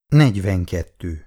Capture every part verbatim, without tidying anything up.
negyvenkettő.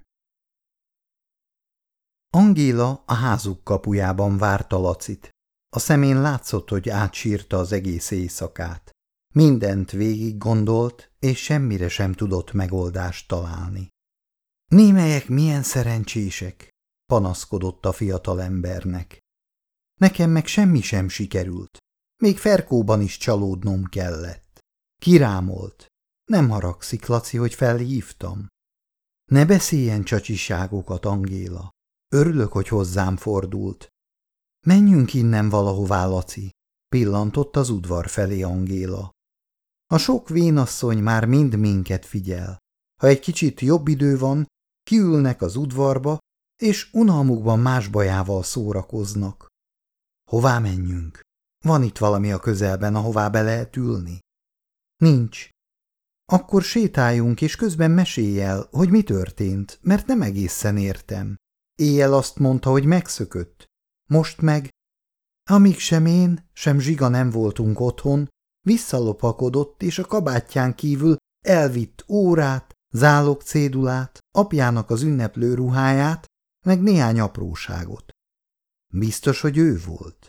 Angéla a házuk kapujában várta Lacit. A szemén látszott, hogy átsírta az egész éjszakát. Mindent végig gondolt, és semmire sem tudott megoldást találni. Némelyek milyen szerencsések, panaszkodott a fiatalembernek. Nekem meg semmi sem sikerült. Még Ferkóban is csalódnom kellett. Kirámolt. Nem haragszik, Laci, hogy felhívtam. Ne beszéljen csacsiságokat, Angéla. Örülök, hogy hozzám fordult. Menjünk innen valahová, Laci, pillantott az udvar felé Angéla. A sok vénasszony már mind minket figyel. Ha egy kicsit jobb idő van, kiülnek az udvarba, és unalmukban más bajával szórakoznak. Hová menjünk? Van itt valami a közelben, ahová be lehet ülni? Nincs. Akkor sétáljunk, és közben mesélj el, hogy mi történt, mert nem egészen értem. Éjjel azt mondta, hogy megszökött. Most meg, amíg sem én, sem Zsiga nem voltunk otthon, visszalopakodott, és a kabátján kívül elvitt órát, zálogcédulát, apjának az ünneplő ruháját, meg néhány apróságot. Biztos, hogy ő volt?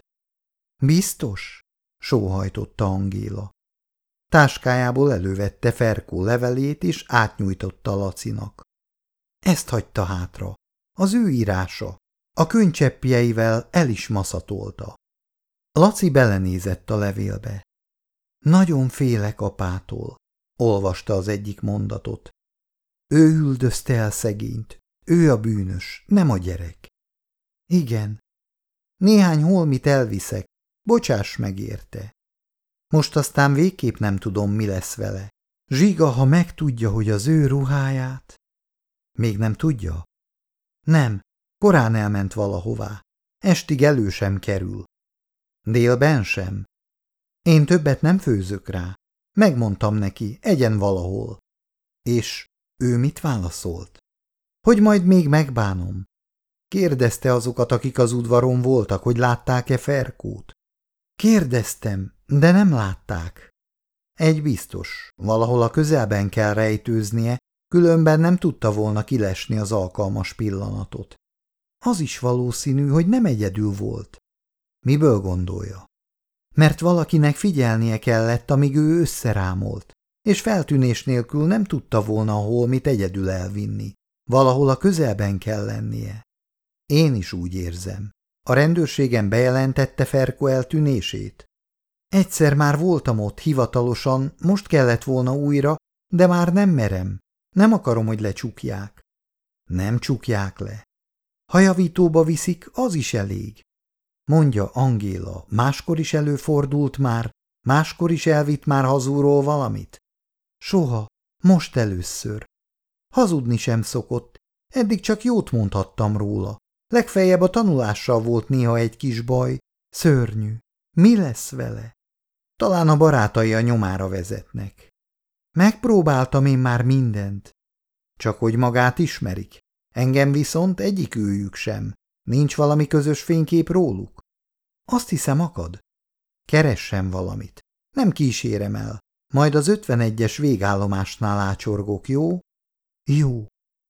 Biztos? Sóhajtotta Angéla. Táskájából elővette Ferkó levelét, és átnyújtotta Lacinak. Ezt hagyta hátra. Az ő írása. A könycseppjeivel el is maszatolta. Laci belenézett a levélbe. Nagyon félek apától, olvasta az egyik mondatot. Ő üldözte el szegényt. Ő a bűnös, nem a gyerek. Igen. Néhány holmit elviszek, bocsáss meg érte. Most aztán végképp nem tudom, mi lesz vele. Zsiga, ha megtudja, hogy az ő ruháját... Még nem tudja? Nem, korán elment valahová. Estig elő sem kerül. Délben sem. Én többet nem főzök rá. Megmondtam neki, egyen valahol. És ő mit válaszolt? Hogy majd még megbánom. Kérdezte azokat, akik az udvaron voltak, hogy látták-e Ferkót. Kérdeztem, de nem látták. Egy biztos, valahol a közelben kell rejtőznie, különben nem tudta volna kilesni az alkalmas pillanatot. Az is valószínű, hogy nem egyedül volt. Miből gondolja? Mert valakinek figyelnie kellett, amíg ő összerámolt, és feltűnés nélkül nem tudta volna a holmit egyedül elvinni. Valahol a közelben kell lennie. Én is úgy érzem. A rendőrségen bejelentette Ferkó eltűnését? Egyszer már voltam ott hivatalosan, most kellett volna újra, de már nem merem. Nem akarom, hogy lecsukják. Nem csukják le. Ha javítóba viszik, az is elég. Mondja, Angéla, máskor is előfordult már, máskor is elvitt már hazúról valamit? Soha, most először. Hazudni sem szokott, eddig csak jót mondhattam róla. Legfeljebb a tanulással volt néha egy kis baj. Szörnyű. Mi lesz vele? Talán a barátai a nyomára vezetnek. Megpróbáltam én már mindent. Csak hogy magát ismerik. Engem viszont egyik őjük sem. Nincs valami közös fénykép róluk? Azt hiszem akad. Keressen valamit. Nem kísérem el. Majd az ötvenegyes végállomásnál ácsorgok, jó? Jó.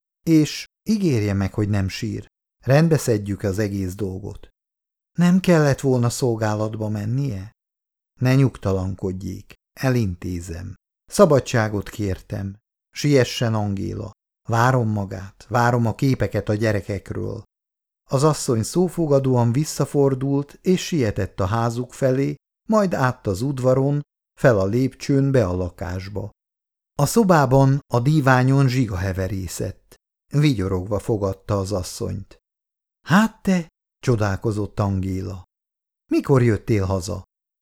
És ígérje meg, hogy nem sír. Rendbe szedjük az egész dolgot. Nem kellett volna szolgálatba mennie? Ne nyugtalankodjék. Elintézem. Szabadságot kértem. Siessen, Angéla. Várom magát, várom a képeket a gyerekekről. Az asszony szófogadóan visszafordult, és sietett a házuk felé, majd át az udvaron, fel a lépcsőn be a lakásba. A szobában a díványon Zsiga heverészett. Vigyorogva fogadta az asszonyt. Hát te, csodálkozott Angéla. Mikor jöttél haza?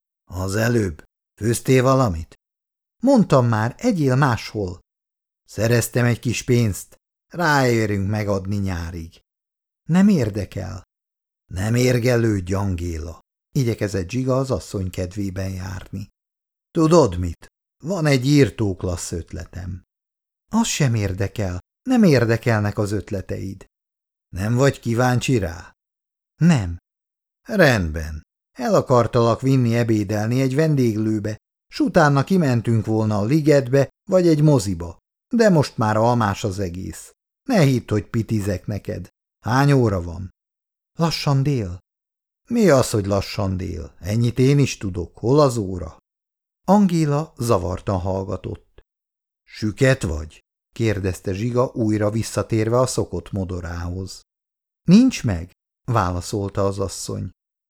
Az előbb. Főztél valamit? Mondtam már, egyél máshol. Szereztem egy kis pénzt, ráérünk megadni nyárig. Nem érdekel. Nem érgelődj, Angéla. Igyekezett Zsiga az asszony kedvében járni. Tudod mit? Van egy írtó klassz ötletem. Az sem érdekel. Nem érdekelnek az ötleteid. Nem vagy kíváncsi rá? Nem. Rendben. El akartalak vinni ebédelni egy vendéglőbe, s utána kimentünk volna a ligetbe vagy egy moziba. De most már almás az egész. Ne hidd, hogy pitizek neked. Hány óra van? Lassan dél. Mi az, hogy lassan dél? Ennyit én is tudok. Hol az óra? Angéla zavartan hallgatott. Süket vagy? kérdezte Zsiga újra visszatérve a szokott modorához. Nincs meg, válaszolta az asszony.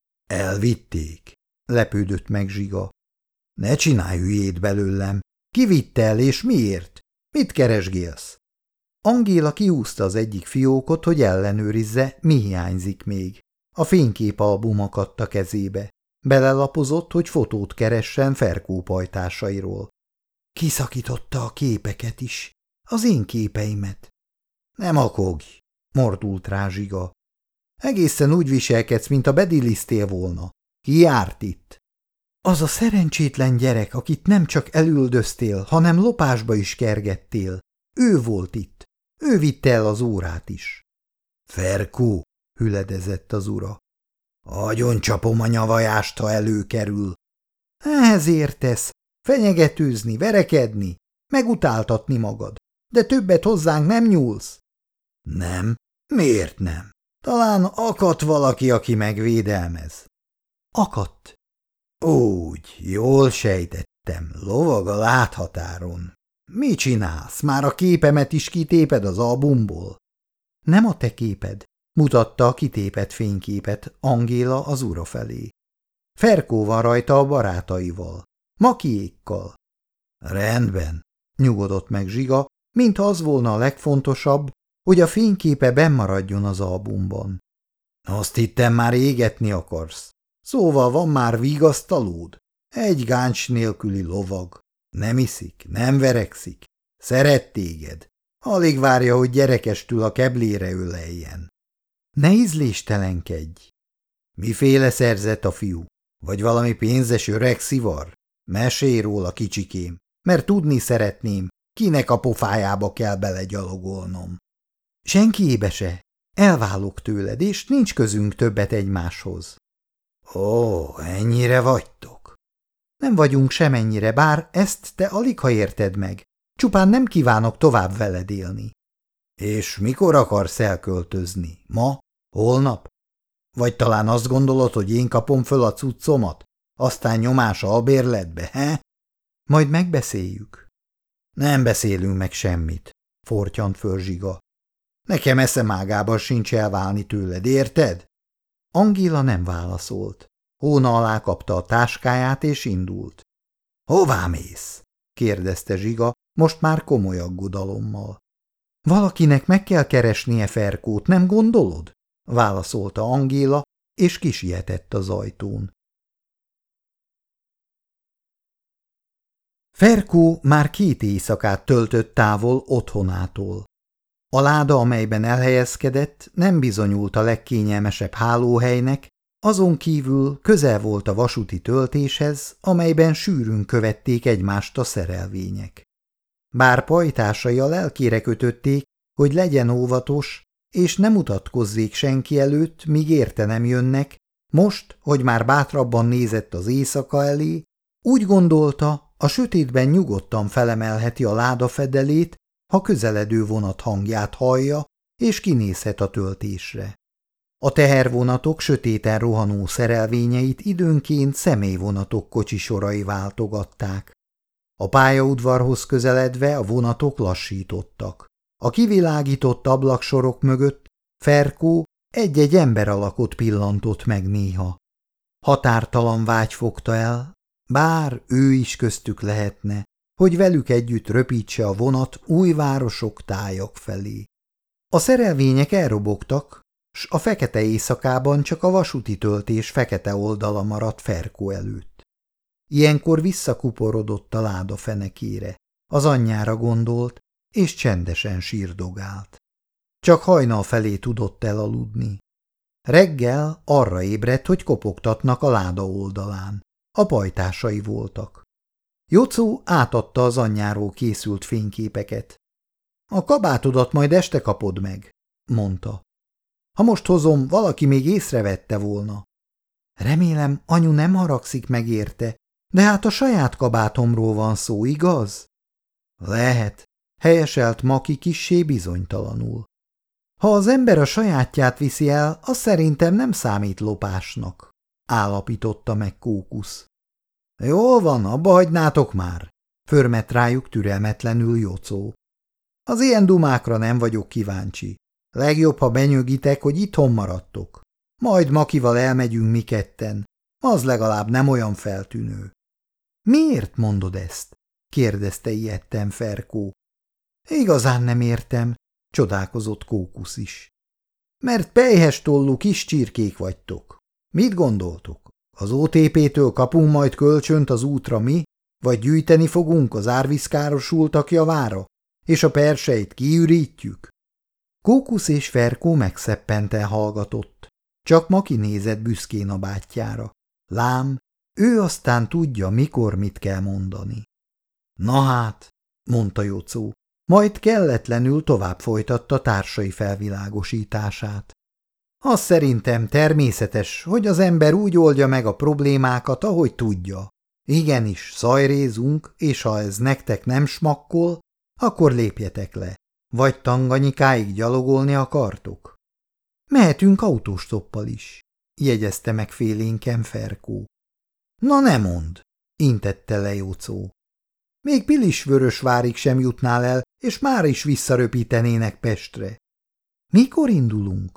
Elvitték, lepődött meg Zsiga. Ne csinálj hülyét belőlem. Ki vitte el és miért? Mit keresgélsz? Angéla kiúzta az egyik fiókot, hogy ellenőrizze, mi hiányzik még. A fényképalbum akadt a kezébe. Belelapozott, hogy fotót keressen Ferkó pajtásairól. Kiszakította a képeket is. Az én képeimet. Nem akogj, mordult rá Zsiga. Egészen úgy viselkedsz, mint a bedilisztél volna. Ki járt itt? Az a szerencsétlen gyerek, akit nem csak elüldöztél, hanem lopásba is kergettél. Ő volt itt. Ő vitte el az órát is. Ferkó, hüledezett az ura. Agyoncsapom a nyavajást, ha előkerül. Ehhez értesz. Fenyegetőzni, verekedni, megutáltatni magad. De többet hozzánk nem nyúlsz. Nem? Miért nem? Talán akadt valaki, aki megvédelmez. Akadt. Úgy, jól sejtettem, lovag a láthatáron. Mi csinálsz? Már a képemet is kitéped az albumból? Nem a te képed, mutatta a kitépett fényképet Angéla az ura felé. Ferkó van rajta a barátaival, Makiékkal. Rendben, nyugodott meg Zsiga, mintha az volna a legfontosabb, hogy a fényképe bennmaradjon az albumban. Azt hittem, már égetni akarsz. Szóval van már vigasztalód? Egy gáncs nélküli lovag. Nem iszik, nem verekszik. Szeret téged. Alig várja, hogy gyerekestül a keblére öleljen. Ne ízléstelenkedj. Miféle szerzett a fiú? Vagy valami pénzes öreg szivar? Mesélj róla, kicsikém, mert tudni szeretném, kinek a pofájába kell belegyalogolnom. Senkiébe se. Elválok tőled, és nincs közünk többet egymáshoz. Ó, ennyire vagytok? Nem vagyunk semennyire, bár ezt te aligha érted meg. Csupán nem kívánok tovább veled élni. És mikor akarsz elköltözni? Ma? Holnap? Vagy talán azt gondolod, hogy én kapom föl a cuccomat, aztán nyomás albérletbe, he? Majd megbeszéljük. Nem beszélünk meg semmit, fortyant föl Zsiga. Nekem eszemágában sincs elválni tőled, érted? Angéla nem válaszolt. Hóna alá kapta a táskáját és indult. Hová mész? kérdezte Zsiga, most már komoly aggodalommal. Valakinek meg kell keresnie Ferkót, nem gondolod? Válaszolta Angéla, és kisietett az ajtón. Ferkó már két éjszakát töltött távol otthonától. A láda, amelyben elhelyezkedett, nem bizonyult a legkényelmesebb hálóhelynek, azon kívül közel volt a vasúti töltéshez, amelyben sűrűn követték egymást a szerelvények. Bár pajtásai a lelkére kötötték, hogy legyen óvatos, és ne mutatkozzék senki előtt, míg érte nem jönnek, most, hogy már bátrabban nézett az éjszaka elé, úgy gondolta, a sötétben nyugodtan felemelheti a láda fedelét, ha közeledő vonat hangját hallja, és kinézhet a töltésre. A tehervonatok sötéten rohanó szerelvényeit időnként személyvonatok kocsisorai váltogatták. A pályaudvarhoz közeledve a vonatok lassítottak. A kivilágított ablaksorok mögött Ferkó egy-egy emberalakot pillantott meg néha. Határtalan vágy fogta el, bár ő is köztük lehetne, hogy velük együtt röpítse a vonat új városok, tájak felé. A szerelvények elrobogtak, s a fekete éjszakában csak a vasúti töltés fekete oldala maradt Ferkó előtt. Ilyenkor visszakuporodott a láda fenekére, az anyjára gondolt, és csendesen sírdogált. Csak hajnal felé tudott elaludni. Reggel arra ébredt, hogy kopogtatnak a láda oldalán. A pajtásai voltak. Jocó átadta az anyjáról készült fényképeket. A kabátodat majd este kapod meg, mondta. Ha most hozom, valaki még észrevette volna. Remélem, anyu nem haragszik meg érte, de hát a saját kabátomról van szó, igaz? Lehet. helyeselt Maki kissé bizonytalanul. Ha az ember a sajátját viszi el, az szerintem nem számít lopásnak, állapította meg Kókusz. Jól van, abba hagynátok már, förmet rájuk türelmetlenül Jocó. Az ilyen dumákra nem vagyok kíváncsi. Legjobb, ha benyögitek, hogy itthon maradtok. Majd Makival elmegyünk mi ketten. Az legalább nem olyan feltűnő. Miért mondod ezt? kérdezte ijedten Ferkó. Igazán nem értem, csodálkozott Kókusz is. Mert pelyhes tollú kis csirkék vagytok. Mit gondoltok? Az o té pé-től kapunk majd kölcsönt az útra mi, vagy gyűjteni fogunk az árvízkárosultak javára, és a perseit kiürítjük? Kókusz és Ferkó megszeppenten hallgatott. Csak Maki nézett büszkén a bátyjára. Lám, ő aztán tudja, mikor mit kell mondani. Na hát, mondta Jocó, majd kelletlenül tovább folytatta társai felvilágosítását. Az szerintem természetes, hogy az ember úgy oldja meg a problémákat, ahogy tudja. Igenis, szajrézunk, és ha ez nektek nem smakkol, akkor lépjetek le. Vagy Tanganyikáig gyalogolni akartok? Mehetünk autóstoppal is, jegyezte meg félénken Ferkó. Na ne mondd, intette le Jocó. Még Pilisvörösvárig sem jutnál el, és már is visszaröpítenének Pestre. Mikor indulunk?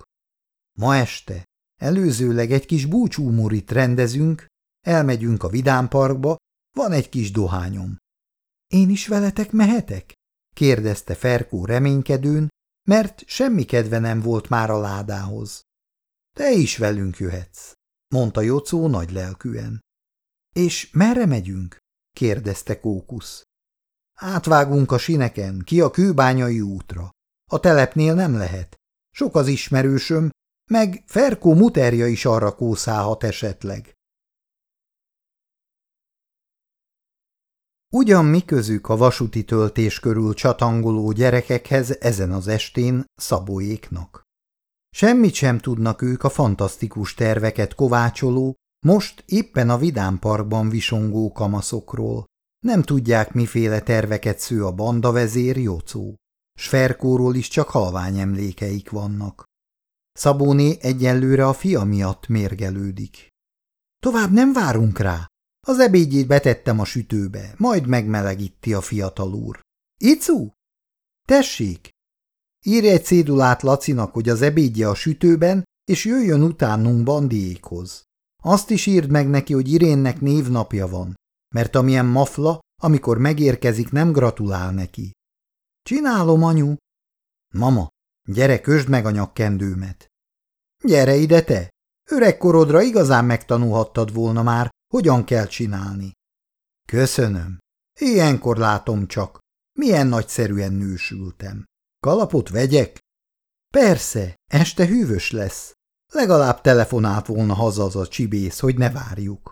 Ma este. Előzőleg egy kis búcsúmurit rendezünk, elmegyünk a vidámparkba, van egy kis dohányom. Én is veletek mehetek? kérdezte Ferkó reménykedőn, mert semmi kedve nem volt már a ládához. Te is velünk jöhetsz, mondta Jocó nagylelkűen. És merre megyünk? kérdezte Kókusz. Átvágunk a sineken, ki a Kőbányai útra. A telepnél nem lehet. Sok az ismerősöm, meg Ferkó muterja is arra kószálhat esetleg. Ugyan mi közük a vasúti töltés körül csatangoló gyerekekhez ezen az estén Szabóéknak? Semmit sem tudnak ők a fantasztikus terveket kovácsoló, most éppen a vidámparkban visongó kamaszokról. Nem tudják, miféle terveket sző a bandavezér Jocó. S Ferkóról is csak halvány emlékeik vannak. Szabóné egyenlőre a fia miatt mérgelődik. Tovább nem várunk rá. Az ebédjét betettem a sütőbe, majd megmelegíti a fiatal úr. Icu? Tessék! Írj egy cédulát Lacinak, hogy az ebédje a sütőben, és jöjjön utánunk Bandiékhoz. Azt is írd meg neki, hogy Irénnek névnapja van, mert amilyen mafla, amikor megérkezik, nem gratulál neki. Csinálom, anyu. Mama, gyere, kösd meg a nyakkendőmet. Gyere ide te! Öregkorodra igazán megtanulhattad volna már, hogyan kell csinálni. Köszönöm. Ilyenkor látom csak, milyen nagyszerűen nősültem. Kalapot vegyek? Persze, este hűvös lesz. Legalább telefonált volna haza az a csibész, hogy ne várjuk.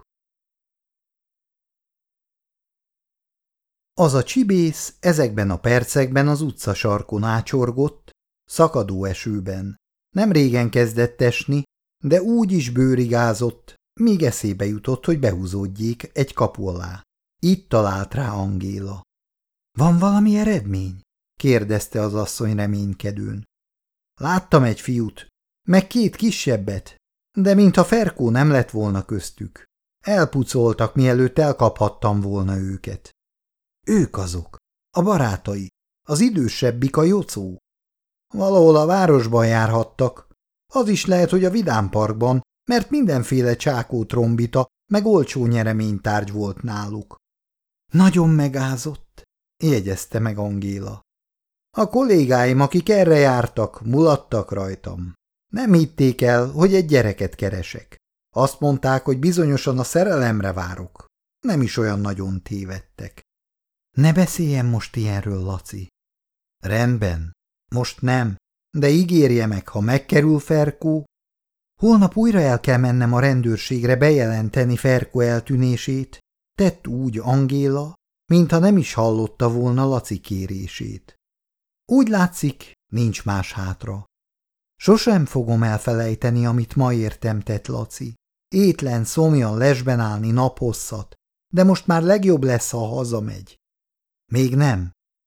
Az a csibész ezekben a percekben az utcasarkon ácsorgott, szakadó esőben. Nem régen kezdett esni, de úgy is bőrigázott, míg eszébe jutott, hogy behúzódjék egy kapu alá. Itt talált rá Angéla. – Van valami eredmény? – kérdezte az asszony reménykedőn. – Láttam egy fiút, meg két kisebbet, de mintha Ferkó nem lett volna köztük. Elpucoltak, mielőtt elkaphattam volna őket. – Ők azok, a barátai, az idősebbik a Jocó. Valahol a városban járhattak. Az is lehet, hogy a vidámparkban, mert mindenféle csákó trombita, meg olcsó nyereménytárgy volt náluk. Nagyon megázott, jegyezte meg Angéla. A kollégáim, akik erre jártak, mulattak rajtam. Nem hitték el, hogy egy gyereket keresek. Azt mondták, hogy bizonyosan a szerelemre várok. Nem is olyan nagyon tévedtek. Ne beszéljen most ilyenről, Laci. Rendben, most nem, de ígérje meg, ha megkerül Ferkó. Holnap újra el kell mennem a rendőrségre bejelenteni Ferkó eltűnését. Tett úgy Angéla, mintha nem is hallotta volna Laci kérését. Úgy látszik, nincs más hátra. Sosem fogom elfelejteni, amit ma értem tett Laci. Étlen, szomjan lesben állni naphosszat, de most már legjobb lesz, ha hazamegy. Még nem,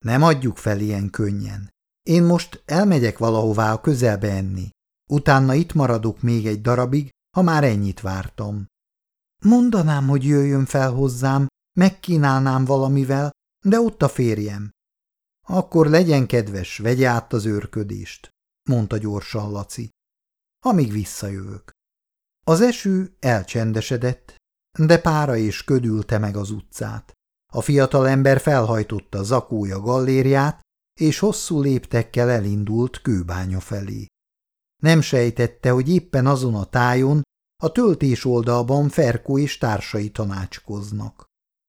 Nem adjuk fel ilyen könnyen. Én most elmegyek valahová a közelbe enni. Utána itt maradok még egy darabig, ha már ennyit vártam. Mondanám, hogy jöjjön fel hozzám, megkínálnám valamivel, de ott a férjem. Akkor legyen kedves, vegye át az őrködést, mondta gyorsan Laci. Amíg visszajövök. Az eső elcsendesedett, de pára és köd ülte meg az utcát. A fiatalember felhajtotta zakója gallériát, és hosszú léptekkel elindult Kőbánya felé. Nem sejtette, hogy éppen azon a tájon, a töltés oldalban Ferkó és társai tanácskoznak.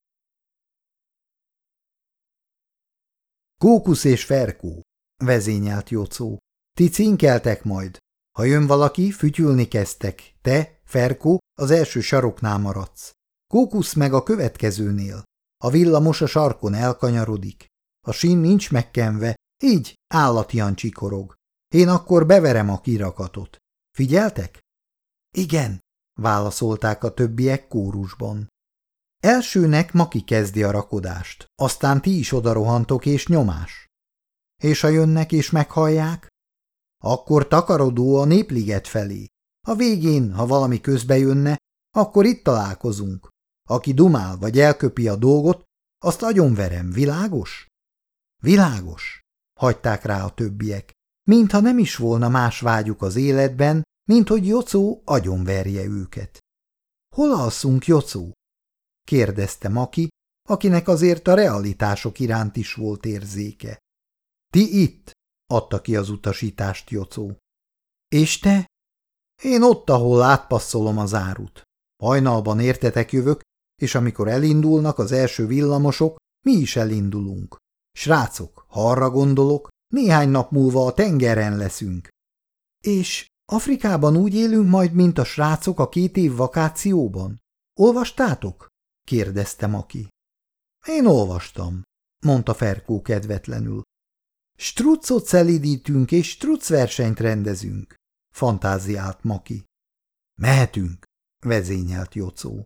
Kókusz és Ferkó, vezényelt Jocó. Ti cinkeltek majd. Ha jön valaki, fütyülni kezdtek. Te, Ferkó, az első saroknál maradsz. Kókusz meg a következőnél. A villamos a sarkon elkanyarodik. A sín nincs megkenve, így állatian csikorog. Én akkor beverem a kirakatot. Figyeltek? Igen, válaszolták a többiek kórusban. Elsőnek Maki kezdi a rakodást, aztán ti is odarohantok és nyomás. És ha jönnek és meghallják? Akkor takarodó a Népliget felé. A végén, ha valami közbe jönne, akkor itt találkozunk. Aki dumál vagy elköpi a dolgot, azt agyonverem, világos? Világos, hagyták rá a többiek, mintha nem is volna más vágyuk az életben, mint hogy Jocó agyonverje őket. Hol alszunk, Jocó? kérdezte Maki, akinek azért a realitások iránt is volt érzéke. Ti itt, adta ki az utasítást Jocó. És te? Én ott, ahol átpasszolom az árut. Hajnalban értetek jövök, és amikor elindulnak az első villamosok, mi is elindulunk. Srácok, ha arra gondolok, néhány nap múlva a tengeren leszünk. És Afrikában úgy élünk majd, mint a srácok a két év vakációban? Olvastátok? kérdezte Maki. Én olvastam, mondta Ferkó kedvetlenül. Struccot szelídítünk és struccversenyt rendezünk, fantáziált Maki. Mehetünk, vezényelt Jocó.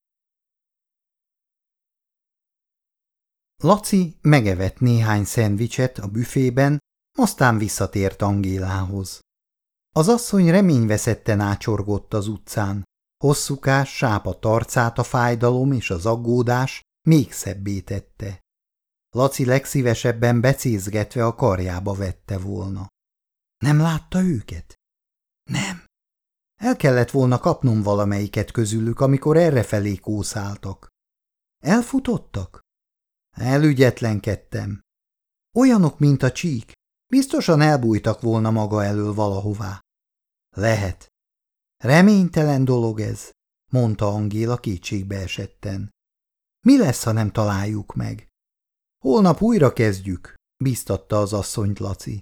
Laci megevett néhány szendvicset a büfében, aztán visszatért Angélához. Az asszony reményveszetten ácsorgott az utcán, hosszúkás, sápadt arcát a fájdalom és az aggódás még szebbé tette. Laci legszívesebben becézgetve a karjába vette volna. Nem látta őket? Nem. El kellett volna kapnom valamelyiket közülük, amikor errefelé kószáltak. Elfutottak? Elügyetlenkedtem. Olyanok, mint a csík, biztosan elbújtak volna maga elől valahová. Lehet. Reménytelen dolog ez, mondta Angéla kétségbe esetten. Mi lesz, ha nem találjuk meg? Holnap újra kezdjük, biztatta az asszonyt Laci.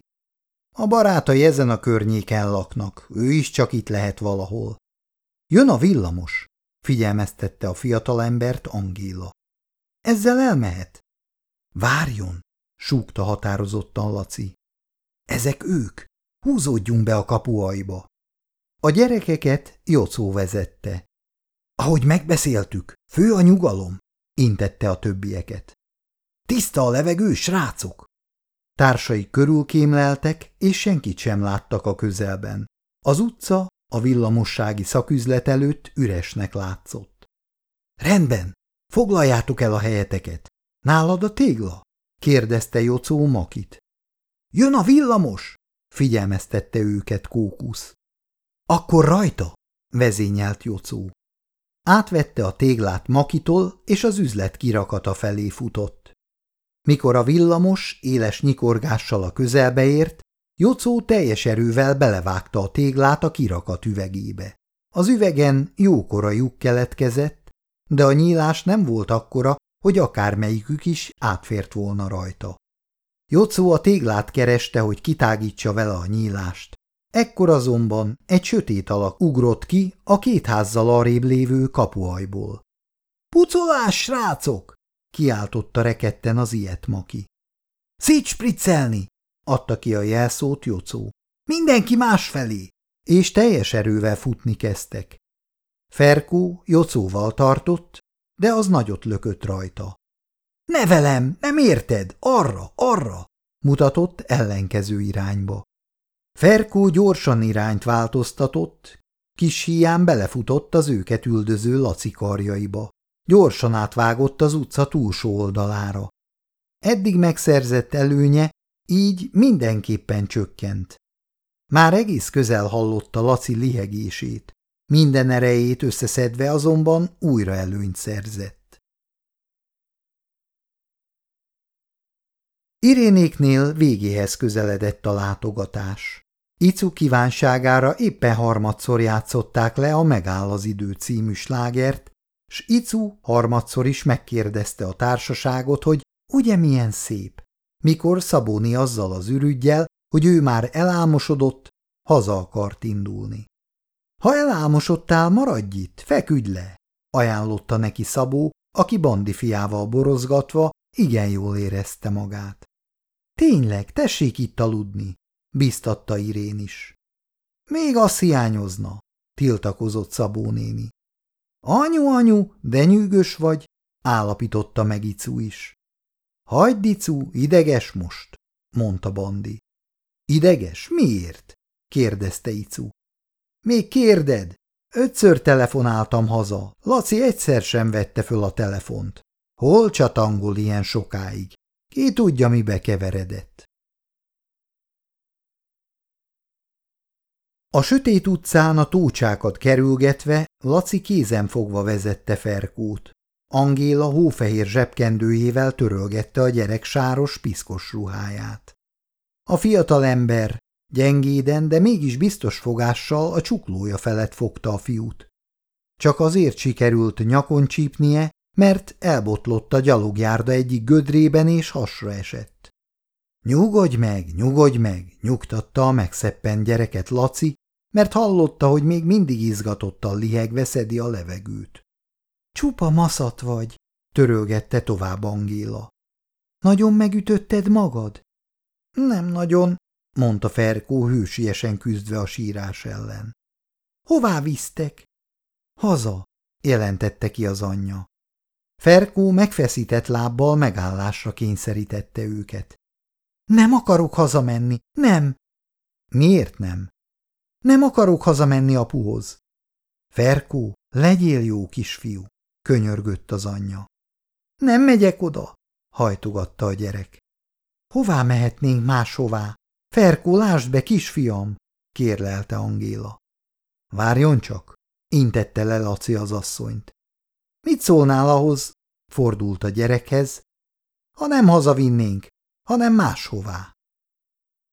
A barátai ezen a környéken laknak, ő is csak itt lehet valahol. Jön a villamos, figyelmeztette a fiatalembert Angéla. Ezzel elmehet? Várjon, súgta határozottan Laci. Ezek ők, húzódjunk be a kapuajba. A gyerekeket Jocó vezette. Ahogy megbeszéltük, fő a nyugalom, intette a többieket. Tiszta a levegő, srácok! Társai körülkémleltek, és senkit sem láttak a közelben. Az utca a villamossági szaküzlet előtt üresnek látszott. Rendben, foglaljátok el a helyeteket. Nálad a tégla? kérdezte Jocó Makit. Jön a villamos! figyelmeztette őket Kókusz. Akkor rajta! vezényelt Jocó. Átvette a téglát Makitól, és az üzlet kirakata felé futott. Mikor a villamos éles nyikorgással a közelbe ért, Jocó teljes erővel belevágta a téglát a kirakat üvegébe. Az üvegen jókora lyuk keletkezett, de a nyílás nem volt akkora, hogy akármelyikük is átfért volna rajta. Jocó a téglát kereste, hogy kitágítsa vele a nyílást. Ekkor azonban egy sötét alak ugrott ki a két házzal arrébb lévő kapuajból. – Pucolás, srácok! – kiáltotta rekedten az ilyet Maki. – Szétspriccelni! – adta ki a jelszót Jocó. – Mindenki másfelé! És teljes erővel futni kezdtek. Ferkó Jocóval tartott, de az nagyot lökött rajta. Ne velem, nem érted? Arra, arra! Mutatott ellenkező irányba. Ferkó gyorsan irányt változtatott, kis híján belefutott az őket üldöző Laci karjaiba. Gyorsan átvágott az utca túlsó oldalára. Eddig megszerzett előnye így mindenképpen csökkent. Már egész közel hallotta Laci lihegését, minden erejét összeszedve azonban újra előnyt szerzett. Irénéknél végéhez közeledett a látogatás. Icu kívánságára éppen harmadszor játszották le a Megáll az idő című slágert, s Icu harmadszor is megkérdezte a társaságot, hogy ugye milyen szép, mikor Szabóni azzal az ürüggyel, hogy ő már elálmosodott, haza akart indulni. Ha elálmosodtál, maradj itt, feküdj le, ajánlotta neki Szabó, aki Bandi fiával borozgatva igen jól érezte magát. Tényleg, tessék itt aludni, biztatta Irén is. Még azt hiányozna, tiltakozott Szabó néni. Anyu, anyu, de nyűgös vagy, állapította meg Icu is. Hagyd, Icu, ideges most, mondta Bandi. Ideges? Miért? kérdezte Icu. Még kérded? Ötször telefonáltam haza, Laci egyszer sem vette föl a telefont. Hol csatangol ilyen sokáig? Ki tudja, mibe keveredett? A sötét utcán a tócsákat kerülgetve Laci kézenfogva vezette Ferkót. Angéla hófehér zsebkendőjével törölgette a gyerek sáros, piszkos ruháját. A fiatalember gyengéden, de mégis biztos fogással a csuklója felett fogta a fiút. Csak azért sikerült nyakon csípnie, mert elbotlott a gyalogjárda egyik gödrében és hasra esett. Nyugodj meg, nyugodj meg, nyugtatta a megszeppent gyereket Laci, mert hallotta, hogy még mindig izgatottan lihegve szedi a levegőt. Csupa maszat vagy, törölgette tovább Angéla. Nagyon megütötted magad? Nem nagyon, mondta Ferkó hősiesen küzdve a sírás ellen. Hová visztek? Haza, jelentette ki az anyja. Ferkó megfeszített lábbal megállásra kényszerítette őket. Nem akarok hazamenni, nem. Miért nem? Nem akarok hazamenni apuhoz. Ferkó, legyél jó kisfiú, könyörgött az anyja. Nem megyek oda, hajtogatta a gyerek. Hová mehetnénk máshová? Ferkó, lásd be, kisfiam, kérlelte Angéla. Várjon csak, intette le Laci az asszonyt. Mit szólnál ahhoz, fordult a gyerekhez, ha nem hazavinnénk, hanem máshová.